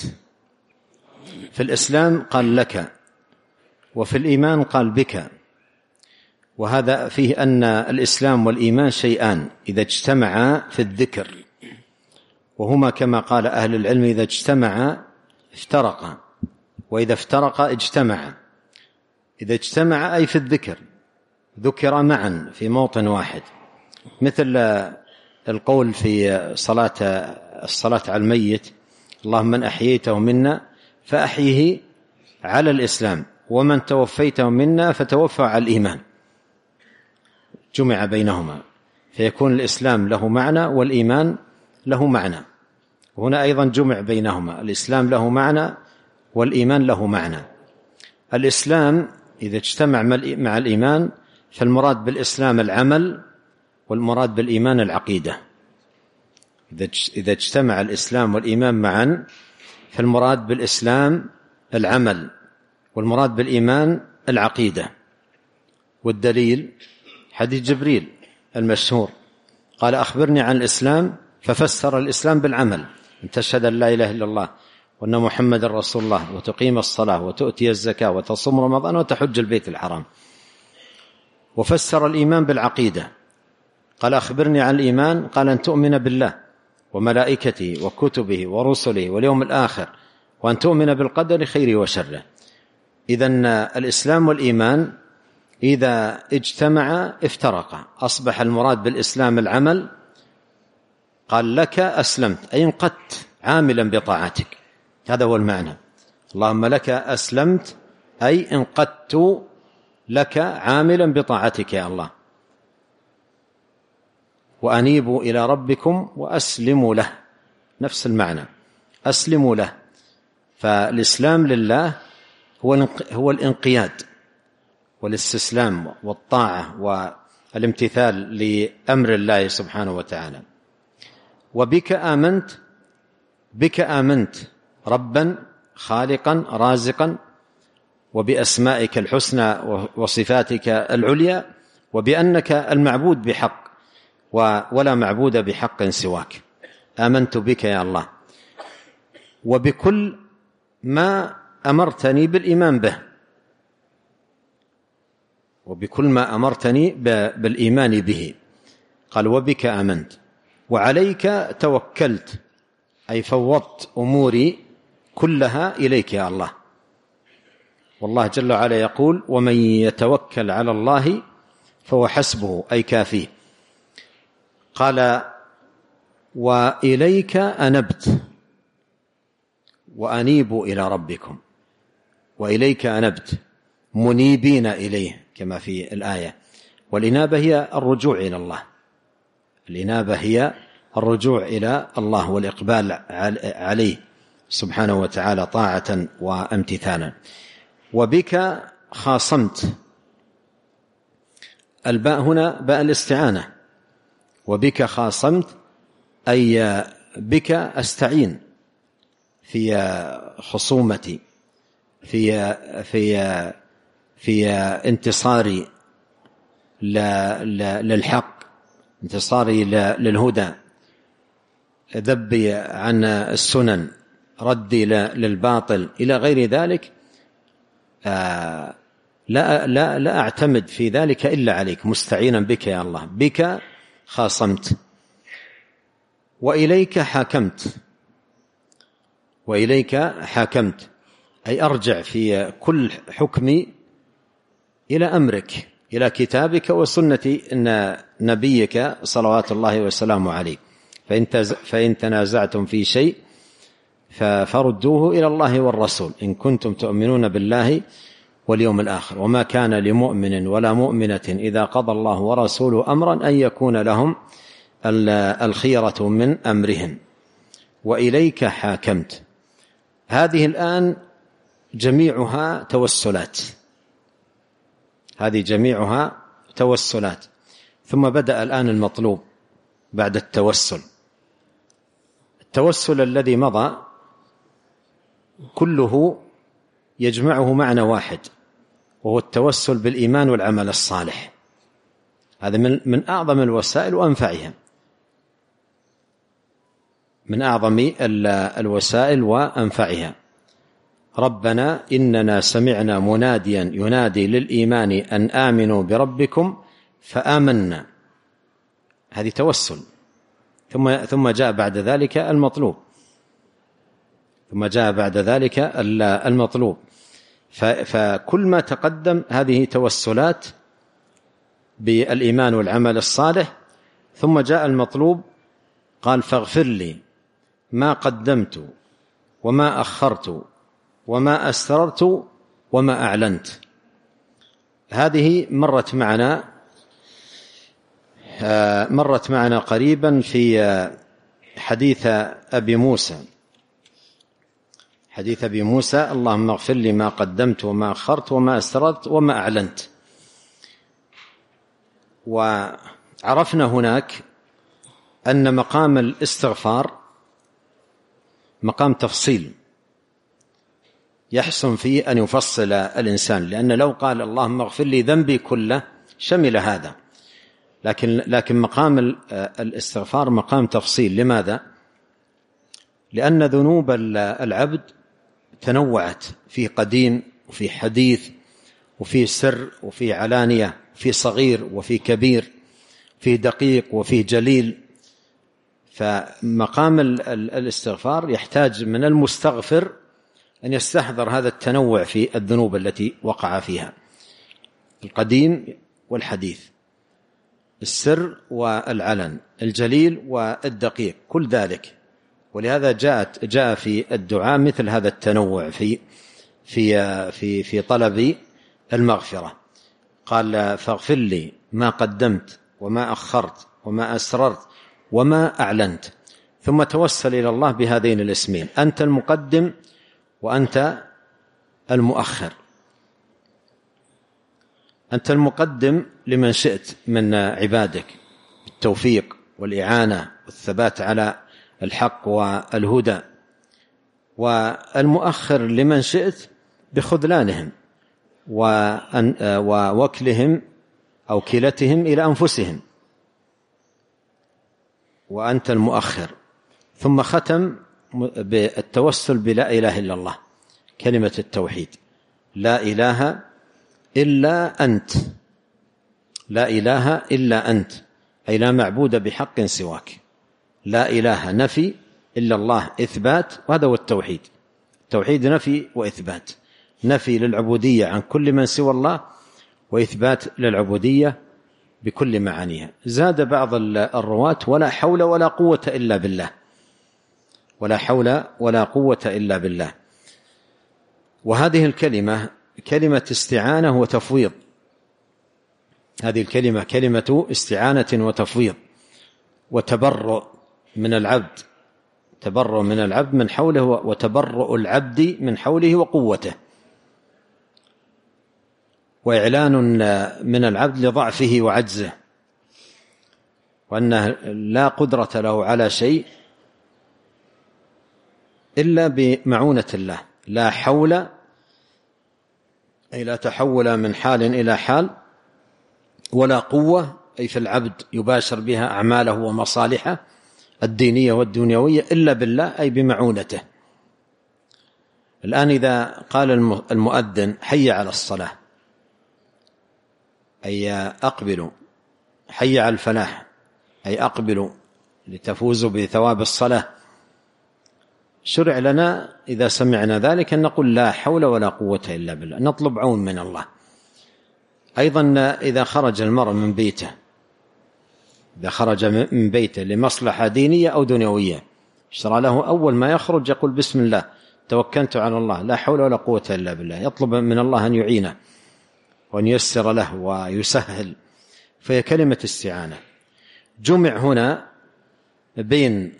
في الإسلام قال لك، وفي الإيمان قال بك، وهذا فيه أن الإسلام والإيمان شيئان إذا اجتمعا في الذكر، وهما كما قال أهل العلم إذا اجتمعا افترقا، وإذا افترقا اجتمعا. إذا اجتمعا أي في الذكر، ذكر معا في موطن واحد، مثل القول في الصلاة على الميت: اللهم من أحييته منا فأحيه على الإسلام، ومن توفيته منا فتوفى على الإيمان. جمع بينهما، فيكون الإسلام له معنى والإيمان له معنى. هنا أيضا جمع بينهما، الإسلام له معنى والإيمان له معنى. الإسلام إذا اجتمع مع الإيمان فالمراد بالإسلام العمل، والمراد بالإيمان العقيدة. إذا اجتمع الإسلام والإيمان معا فالمراد بالإسلام العمل، والمراد بالإيمان العقيدة. والدليل حديث جبريل المشهور قال: أخبرني عن الإسلام، ففسر الإسلام بالعمل: أن تشهد أن لا إله إلا الله وأن محمد رسول الله، وتقيم الصلاة، وتؤتي الزكاة، وتصوم رمضان، وتحج البيت الحرام. وفسر الإيمان بالعقيدة قال: أخبرني عن الإيمان، قال: أن تؤمن بالله وملائكته وكتبه ورسله واليوم الآخر، وأن تؤمن بالقدر خيره وشره. إذن الإسلام والإيمان إذا اجتمعا افترقا، أصبح المراد بالإسلام العمل. قال: لك أسلمت، أي انقدت عاملا بطاعتك، هذا هو المعنى. اللهم لك أسلمت أي انقدت لك عاملا بطاعتك يا الله. وأنيبوا إلى ربكم وأسلموا له، نفس المعنى، أسلموا له. فالإسلام لله هو الانقياد والاستسلام والطاعة والامتثال لأمر الله سبحانه وتعالى. وبك آمنت، بك آمنت ربا خالقا رازقا، وبأسمائك الحسنى وصفاتك العليا، وبأنك المعبود بحق ولا معبود بحق سواك. آمنت بك يا الله، وبكل ما أمرتني بالإيمان به، وبكل ما أمرتني بالإيمان به. قال: وبك آمنت وعليك توكلت، أي فوضت أموري كلها إليك يا الله. والله جل وعلا يقول: ومن يتوكل على الله فهو حسبه، أي كافيه. قال: وإليك أنبت، وأنيبوا إلى ربكم، وإليك أنبت منيبين إليه كما في الآية. والإنابة هي الرجوع إلى الله، الإنابة هي الرجوع إلى الله والإقبال عليه سبحانه وتعالى طاعة وامتثالا. وبك خاصمت، الباء هنا باء الاستعانة. وبك خاصمت أي بك أستعين في خصومتي، في انتصاري للحق، انتصاري للهدى، ذبي عن السنن، ردي للباطل، إلى غير ذلك. لا أعتمد في ذلك إلا عليك، مستعينا بك يا الله. بك خاصمت وإليك حاكمت، وإليك حاكمت أي أرجع في كل حكمي إلى أمرك، إلى كتابك وسنة نبيك صلوات الله وسلامه عليه. فإن تنازعتم في شيء فردوه إلى الله والرسول إن كنتم تؤمنون بالله واليوم الآخر، وما كان لمؤمن ولا مؤمنة إذا قضى الله ورسوله أمرا أن يكون لهم الخيرة من أمرهم. وإليك حاكمت، هذه الآن جميعها توسلات، هذه جميعها توسلات. ثم بدأ الآن المطلوب بعد التوسل. التوسل الذي مضى كله يجمعه معنى واحد، وهو التوسل بالإيمان والعمل الصالح. هذا من أعظم الوسائل وأنفعها، من أعظم الوسائل وأنفعها. ربنا إننا سمعنا مناديا ينادي للإيمان أن آمنوا بربكم فآمنا. هذه توسل. ثم جاء بعد ذلك المطلوب. فكل ما تقدم هذه توسلات بالإيمان والعمل الصالح. ثم جاء المطلوب، قال فاغفر لي ما قدمت وما أخرت وما أسررت وما أعلنت. هذه مرت معنا قريبا في حديث أبي موسى اللهم اغفر لي ما قدمت وما أخرت وما أسررت وما أعلنت. وعرفنا هناك أن مقام الاستغفار مقام تفصيل يحسن فيه أن يفصل الإنسان، لأن لو قال اللهم اغفر لي ذنبي كله شمل هذا، لكن مقام الاستغفار مقام تفصيل. لماذا؟ لأن ذنوب العبد تنوعت، في قديم وفي حديث وفي سر وفي علانية، في صغير وفي كبير، في دقيق وفي جليل. فمقام الاستغفار يحتاج من المستغفر أن يستحضر هذا التنوع في الذنوب التي وقع فيها، القديم والحديث، السر والعلن، الجليل والدقيق، كل ذلك. ولهذا جاء في الدعاء مثل هذا التنوع في طلب المغفرة. قال فاغفر لي ما قدمت وما أخرت وما أسررت وما أعلنت. ثم توسل إلى الله بهذين الاسمين: أنت المقدم وأنت المؤخر. أنت المقدم لمن شئت من عبادك بالتوفيق والإعانة والثبات على الحق والهدى، والمؤخر لمن شئت بخذلانهم ووكلهم أو كلتهم إلى أنفسهم، وأنت المؤخر. ثم ختم بالتوسل بلا إله إلا الله، كلمة التوحيد: لا إله إلا أنت، لا إله إلا أنت، أي لا معبود بحق سواك. لا إله نفي، إلا الله إثبات، وهذا هو التوحيد. التوحيد نفي وإثبات، نفي للعبودية عن كل من سوى الله، وإثبات للعبودية بكل معانيها. زاد بعض الرواة: ولا حول ولا قوة إلا بالله، ولا حول ولا قوة إلا بالله. وهذه الكلمة كلمة استعانة وتفويض. هذه الكلمة كلمة استعانة وتفويض وتبرؤ من العبد، تبرؤ من العبد من حوله، وتبرؤ العبد من حوله وقوته، وإعلان من العبد لضعفه وعجزه، وأنه لا قدرة له على شيء إلا بمعونة الله. لا حول، أي لا تحول من حال إلى حال، ولا قوة، أي في العبد يباشر بها أعماله ومصالحه الدينية والدنيوية، إلا بالله، أي بمعونته. الآن إذا قال المؤذن حي على الصلاة، أي أقبلوا، حي على الفلاح، أي أقبلوا لتفوزوا بثواب الصلاة، شرع لنا إذا سمعنا ذلك أن نقول لا حول ولا قوة إلا بالله، نطلب عون من الله. أيضا إذا خرج المرء من بيته، إذا خرج من بيته لمصلحة دينية أو دنيوية، اشترى له أول ما يخرج يقول بسم الله توكلت على الله لا حول ولا قوة إلا بالله، يطلب من الله أن يعينه وأن ييسر له ويسهل. فهي كلمة استعانة. جمع هنا بين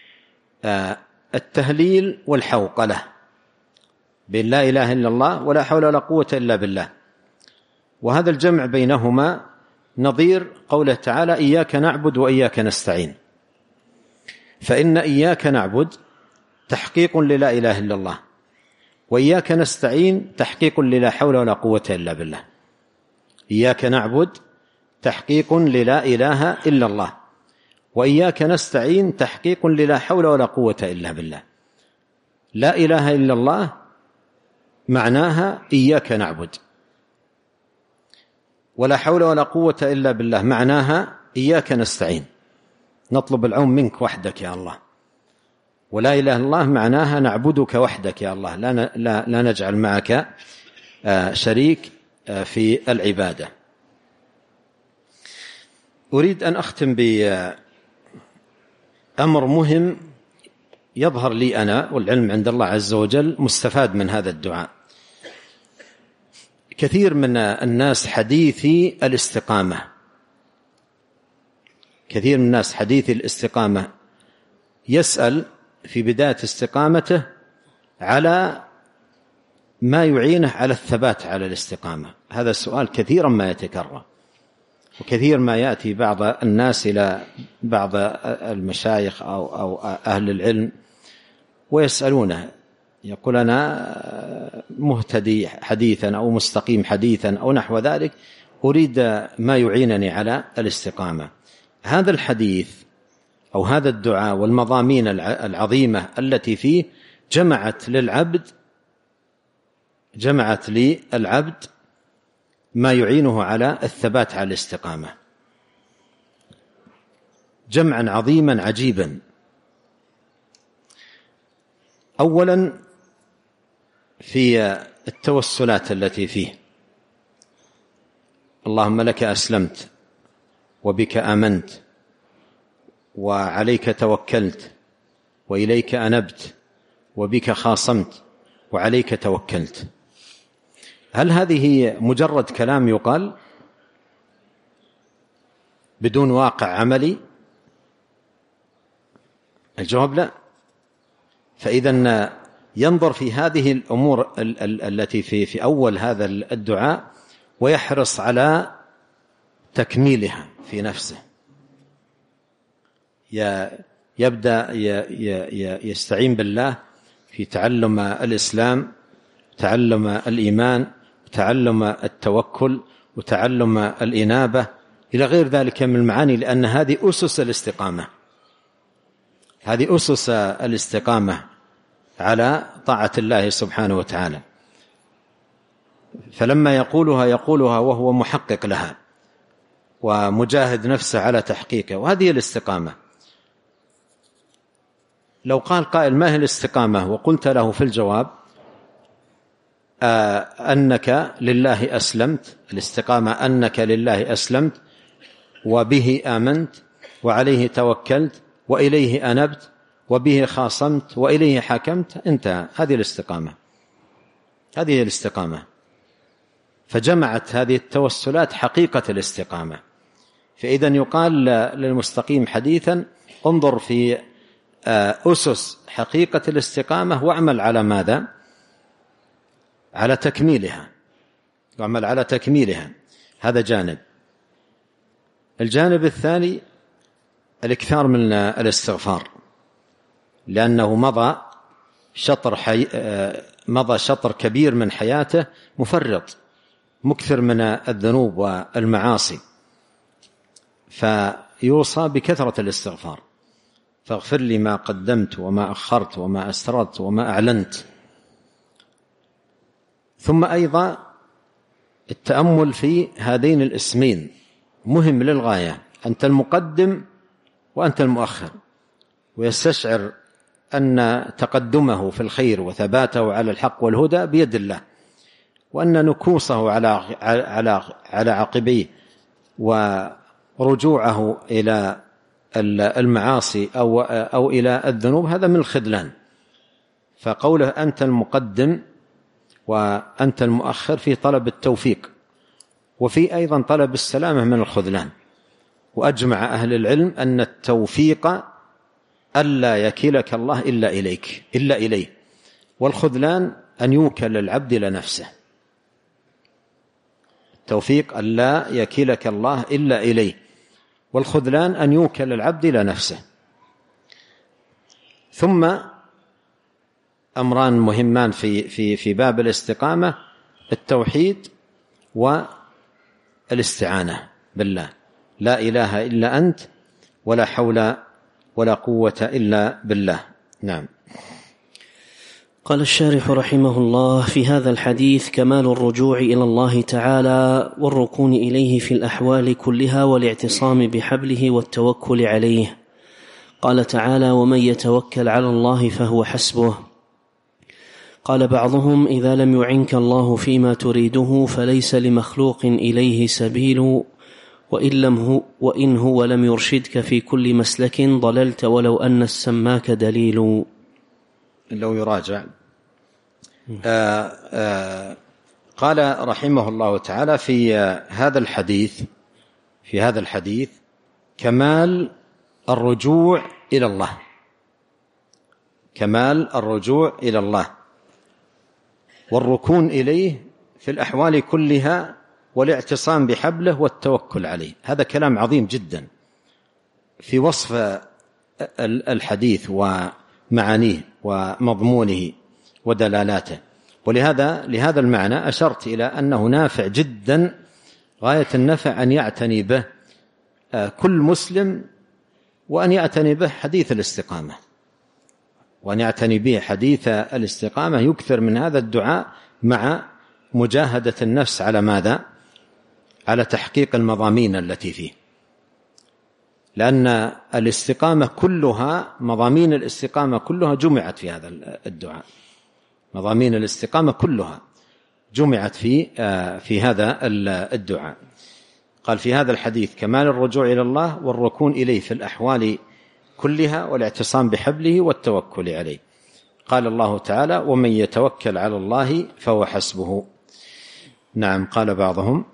التهليل والحوقلة، بين لا إله إلا الله ولا حول ولا قوة إلا بالله. وهذا الجمع بينهما نظير قوله تعالى: إياك نعبد وإياك نستعين. فإن إياك نعبد تحقيق للا إله إلا الله، وإياك نستعين تحقيق للا حول ولا قوة إلا بالله. إياك نعبد تحقيق للا إله إلا الله، وإياك نستعين تحقيق للا حول ولا قوة إلا بالله. لا إله إلا الله معناها إياك نعبد، ولا حول ولا قوة إلا بالله معناها إياك نستعين، نطلب العون منك وحدك يا الله. ولا إله إلا الله معناها نعبدك وحدك يا الله، لا نجعل معك شريك في العبادة. أريد أن أختم بأمر مهم يظهر لي أنا والعلم عند الله عز وجل مستفاد من هذا الدعاء. كثير من الناس حديثي الاستقامة، كثير من الناس حديثي الاستقامة يسأل في بداية استقامته على ما يعينه على الثبات على الاستقامة. هذا السؤال كثيرا ما يتكرر، وكثير ما يأتي بعض الناس إلى بعض المشايخ أو أهل العلم ويسألونه، يقول أنا مهتدي حديثا أو مستقيم حديثا أو نحو ذلك، أريد ما يعينني على الاستقامة. هذا الحديث أو هذا الدعاء والمضامين العظيمة التي فيه جمعت للعبد ما يعينه على الثبات على الاستقامة، جمعا عظيما عجيبا. أولا في التوسلات التي فيه: اللهم لك أسلمت وبك آمنت وعليك توكلت وإليك أنبت وبك خاصمت وعليك توكلت. هل هذه مجرد كلام يقال بدون واقع عملي؟ الجواب لا. فإذا ينظر في هذه الأمور التي في أول هذا الدعاء ويحرص على تكميلها في نفسه، يبدأ يستعين بالله في تعلم الإسلام، تعلم الإيمان، تعلم التوكل، وتعلم الإنابة إلى غير ذلك من المعاني، لأن هذه أسس الاستقامة، هذه أسس الاستقامة على طاعة الله سبحانه وتعالى. فلما يقولها وهو محقق لها ومجاهد نفسه على تحقيقه، وهذه الاستقامة. لو قال قائل ما هي الاستقامة وقلت له في الجواب أنك لله أسلمت، الاستقامة أنك لله أسلمت وبه آمنت وعليه توكلت وإليه أنبت وبه خاصمت وإليه حكمت، انتهى. هذه الاستقامة، هذه الاستقامة. فجمعت هذه التوسلات حقيقة الاستقامة. فإذا يقال للمستقيم حديثا: انظر في أسس حقيقة الاستقامة واعمل على ماذا؟ على تكميلها، واعمل على تكميلها. هذا جانب. الجانب الثاني الإكثار من الاستغفار، لأنه مضى شطر كبير من حياته مفرط، مكثر من الذنوب والمعاصي، فيوصى بكثرة الاستغفار: فاغفر لي ما قدمت وما أخرت وما أسررت وما أعلنت. ثم أيضا التأمل في هذين الاسمين مهم للغاية: أنت المقدم وأنت المؤخر، ويستشعر أن تقدمه في الخير وثباته على الحق والهدى بيد الله، وأن نكوصه على عقبيه ورجوعه إلى المعاصي أو إلى الذنوب هذا من الخذلان. فقوله أنت المقدم وأنت المؤخر في طلب التوفيق، وفي أيضا طلب السلامة من الخذلان. وأجمع أهل العلم أن التوفيق ألا يكلك الله إلا إليه، والخذلان أن يوكل العبد إلى نفسه. التوفيق ألا يكلك الله إلا إليه، والخذلان أن يوكل العبد إلى نفسه. ثم أمران مهمان في باب الاستقامة: التوحيد والاستعانة بالله، لا إله إلا أنت ولا حول ولا قوة إلا بالله. نعم. قال الشارح رحمه الله: في هذا الحديث كمال الرجوع إلى الله تعالى والركون إليه في الأحوال كلها والاعتصام بحبله والتوكل عليه. قال تعالى: ومن يتوكل على الله فهو حسبه. قال بعضهم: إذا لم يعنك الله فيما تريده فليس لمخلوق إليه سبيل، وإن هو لم يرشدك في كل مسلك ضللت ولو أن السماك دليل. لو يراجع. قال رحمه الله تعالى في هذا الحديث كمال الرجوع إلى الله، كمال الرجوع إلى الله والركون إليه في الأحوال كلها والاعتصام بحبله والتوكل عليه. هذا كلام عظيم جدا في وصف الحديث ومعانيه ومضمونه ودلالاته، لهذا المعنى أشرت إلى أنه نافع جدا غاية النفع أن يعتني به كل مسلم، وأن يعتني به حديث الاستقامة، وأن يعتني به حديث الاستقامة، يكثر من هذا الدعاء مع مجاهدة النفس على ماذا؟ على تحقيق المضامين التي فيه، لأن الاستقامة كلها، مضامين الاستقامة كلها جمعت في هذا الدعاء، مضامين الاستقامة كلها جمعت في هذا الدعاء. قال في هذا الحديث كمال الرجوع إلى الله والركون إليه في الأحوال كلها والاعتصام بحبله والتوكل عليه. قال الله تعالى: ومن يتوكل على الله فهو حسبه. نعم. قال بعضهم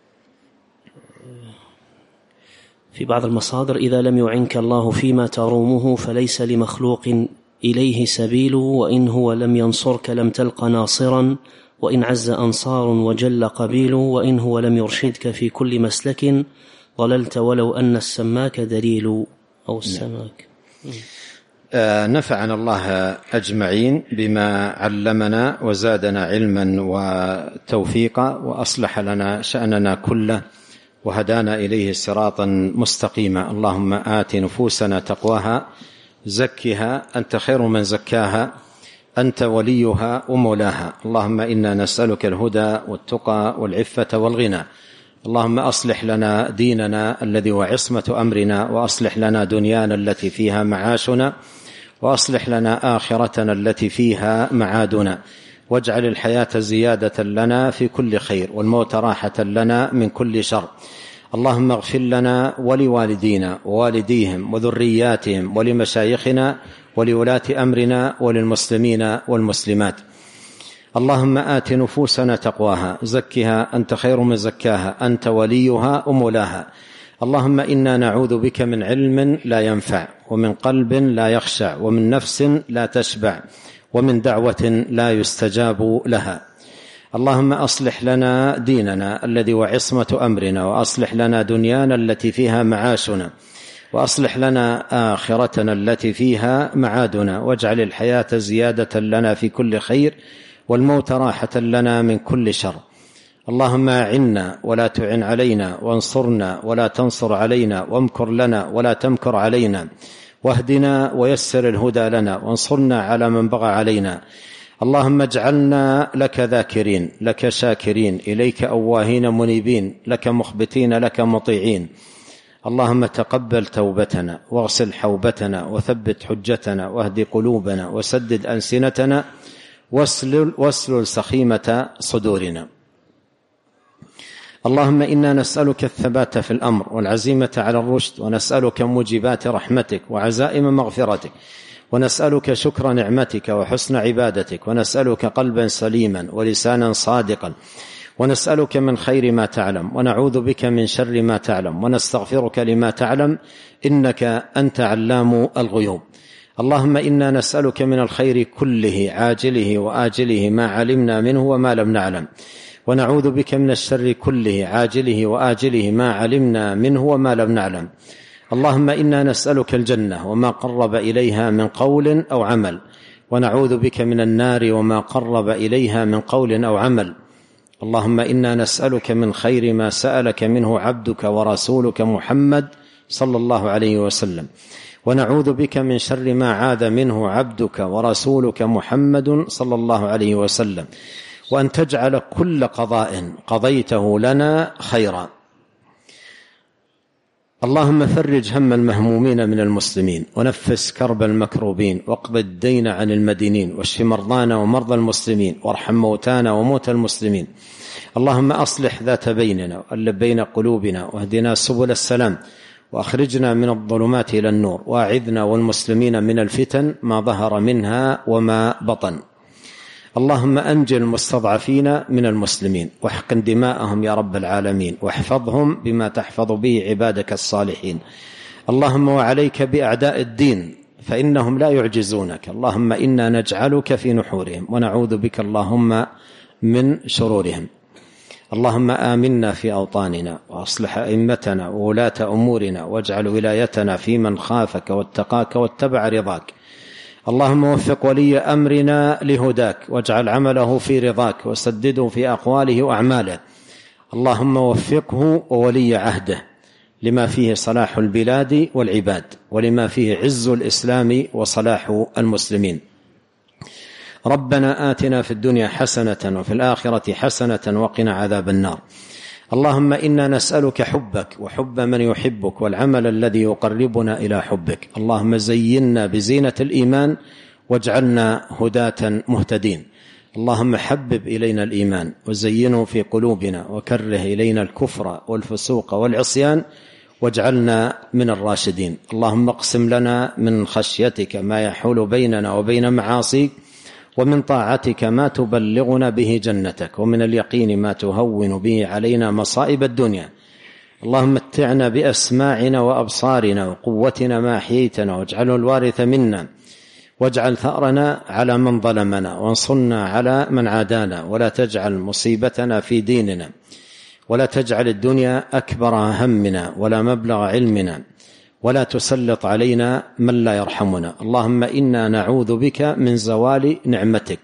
في بعض المصادر: إذا لم يعنك الله فيما ترومه فليس لمخلوق إليه سبيل، وإن هو لم ينصرك لم تلق ناصرا، وإن عز أنصار وجل قبيل، وإن هو لم يرشدك في كل مسلك ضللت ولو أن السماك دليل أو السماك. نفعنا الله أجمعين بما علمنا وزادنا علما وتوفيقا، وأصلح لنا شأننا كله، وهدانا إليه صراطا مستقيما. اللهم آت نفوسنا تقواها زكها أنت خير من زكاها أنت وليها ومولاها. اللهم إنا نسألك الهدى والتقى والعفة والغنى. اللهم أصلح لنا ديننا الذي هو عصمة أمرنا، وأصلح لنا دنيانا التي فيها معاشنا، وأصلح لنا آخرتنا التي فيها معادنا، واجعل الحياة زيادة لنا في كل خير، والموت راحة لنا من كل شر. اللهم اغفر لنا ولوالدينا ووالديهم وذرياتهم ولمشايخنا ولولاة أمرنا وللمسلمين والمسلمات. اللهم آت نفوسنا تقواها زكها أنت خير من زكاها أنت وليها ومولاها. اللهم إنا نعوذ بك من علم لا ينفع، ومن قلب لا يخشع، ومن نفس لا تشبع، ومن دعوة لا يستجاب لها. اللهم أصلح لنا ديننا الذي هو عصمة أمرنا، وأصلح لنا دنيانا التي فيها معاشنا، وأصلح لنا آخرتنا التي فيها معادنا، واجعل الحياة زيادة لنا في كل خير، والموت راحة لنا من كل شر. اللهم أعنا ولا تعن علينا، وانصرنا ولا تنصر علينا، وامكر لنا ولا تمكر علينا، واهدنا ويسر الهدى لنا، وانصرنا على من بغى علينا. اللهم اجعلنا لك ذاكرين، لك شاكرين، إليك أواهين منيبين، لك مخبتين، لك مطيعين. اللهم تقبل توبتنا، واغسل حوبتنا، وثبت حجتنا، واهد قلوبنا، وسدد ألسنتنا، واسلل سخيمة صدورنا. اللهم إنا نسألك الثبات في الأمر والعزيمة على الرشد، ونسألك موجبات رحمتك وعزائم مغفرتك، ونسألك شكر نعمتك وحسن عبادتك، ونسألك قلبا سليما ولسانا صادقا، ونسألك من خير ما تعلم، ونعوذ بك من شر ما تعلم، ونستغفرك لما تعلم، إنك أنت علام الغيوب. اللهم إنا نسألك من الخير كله عاجله وآجله ما علمنا منه وما لم نعلم، ونعوذ بك من الشر كله عاجله وآجله ما علمنا منه وما لم نعلم. اللهم إنا نسألك الجنة وما قرب إليها من قول أو عمل، ونعوذ بك من النار وما قرب إليها من قول أو عمل. اللهم إنا نسألك من خير ما سألك منه عبدك ورسولك محمد صلى الله عليه وسلم، ونعوذ بك من شر ما عاذ منه عبدك ورسولك محمد صلى الله عليه وسلم، وأن تجعل كل قضاء قضيته لنا خيرا. اللهم فرج هم المهمومين من المسلمين، ونفس كرب المكروبين، واقض الدين عن المدينين، واشف مرضانا ومرضى المسلمين، وارحم موتانا وموتى المسلمين. اللهم أصلح ذات بيننا وألف بين قلوبنا، واهدنا سبل السلام، وأخرجنا من الظلمات إلى النور، وأعذنا والمسلمين من الفتن ما ظهر منها وما بطن. اللهم أنجِ المستضعفين من المسلمين، واحقن دماءهم يا رب العالمين، واحفظهم بما تحفظ به عبادك الصالحين. اللهم وعليك بأعداء الدين فإنهم لا يعجزونك. اللهم إنا نجعلك في نحورهم، ونعوذ بك اللهم من شرورهم. اللهم آمنا في أوطاننا، وأصلح أئمتنا وولاة أمورنا، واجعل ولايتنا في من خافك واتقاك واتبع رضاك. اللهم وفق ولي أمرنا لهداك، واجعل عمله في رضاك، وسدده في أقواله وأعماله. اللهم وفقه وولي عهده لما فيه صلاح البلاد والعباد، ولما فيه عز الإسلام وصلاح المسلمين. ربنا آتنا في الدنيا حسنة وفي الآخرة حسنة وقنا عذاب النار. اللهم إنا نسألك حبك وحب من يحبك، والعمل الذي يقربنا إلى حبك. اللهم زينا بزينة الإيمان، واجعلنا هداة مهتدين. اللهم حبب إلينا الإيمان وزينه في قلوبنا، وكره إلينا الكفر والفسوق والعصيان، واجعلنا من الراشدين. اللهم اقسم لنا من خشيتك ما يحول بيننا وبين معاصيك، ومن طاعتك ما تبلغنا به جنتك، ومن اليقين ما تهون به علينا مصائب الدنيا. اللهم متعنا بأسماعنا وأبصارنا وقوتنا ما أحييتنا، واجعله الوارث منا، واجعل ثأرنا على من ظلمنا، وانصرنا على من عادانا، ولا تجعل مصيبتنا في ديننا، ولا تجعل الدنيا أكبر همنا ولا مبلغ علمنا، ولا تسلط علينا من لا يرحمنا. اللهم إنا نعوذ بك من زوال نعمتك،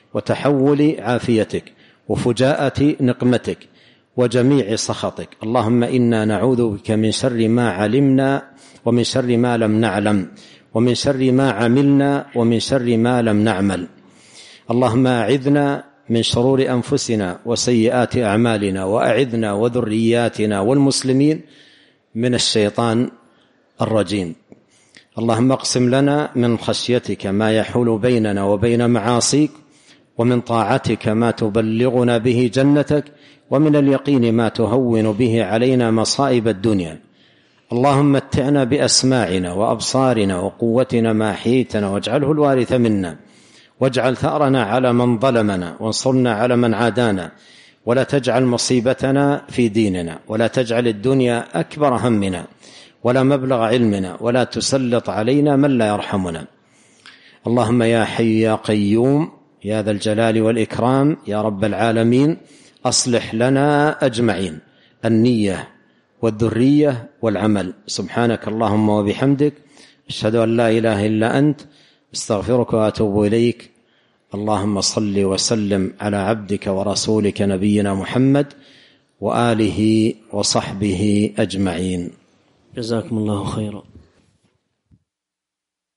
وتحول عافيتك، وفجاءة نقمتك، وجميع سخطك. اللهم إنا نعوذ بك من شر ما علمنا، ومن شر ما لم نعلم، ومن شر ما عملنا، ومن شر ما لم نعمل. اللهم أعذنا من شرور أنفسنا وسيئات أعمالنا، وأعذنا وذرياتنا والمسلمين من الشيطان الرجيم. اللهم اقسم لنا من خشيتك ما يحول بيننا وبين معاصيك، ومن طاعتك ما تبلغنا به جنتك، ومن اليقين ما تهون به علينا مصائب الدنيا. اللهم متعنا بأسماعنا وأبصارنا وقوتنا ما أحييتنا، واجعله الوارث منا، واجعل ثأرنا على من ظلمنا، وانصرنا على من عادانا، ولا تجعل مصيبتنا في ديننا، ولا تجعل الدنيا أكبر همنا ولا مبلغ علمنا، ولا تسلط علينا من لا يرحمنا. اللهم يا حي يا قيوم يا ذا الجلال والإكرام يا رب العالمين، أصلح لنا أجمعين النية والذرية والعمل. سبحانك اللهم وبحمدك، أشهد أن لا إله إلا أنت، استغفرك وأتوب إليك. اللهم صل وسلم على عبدك ورسولك نبينا محمد وآله وصحبه أجمعين. جزاكم الله خيرا.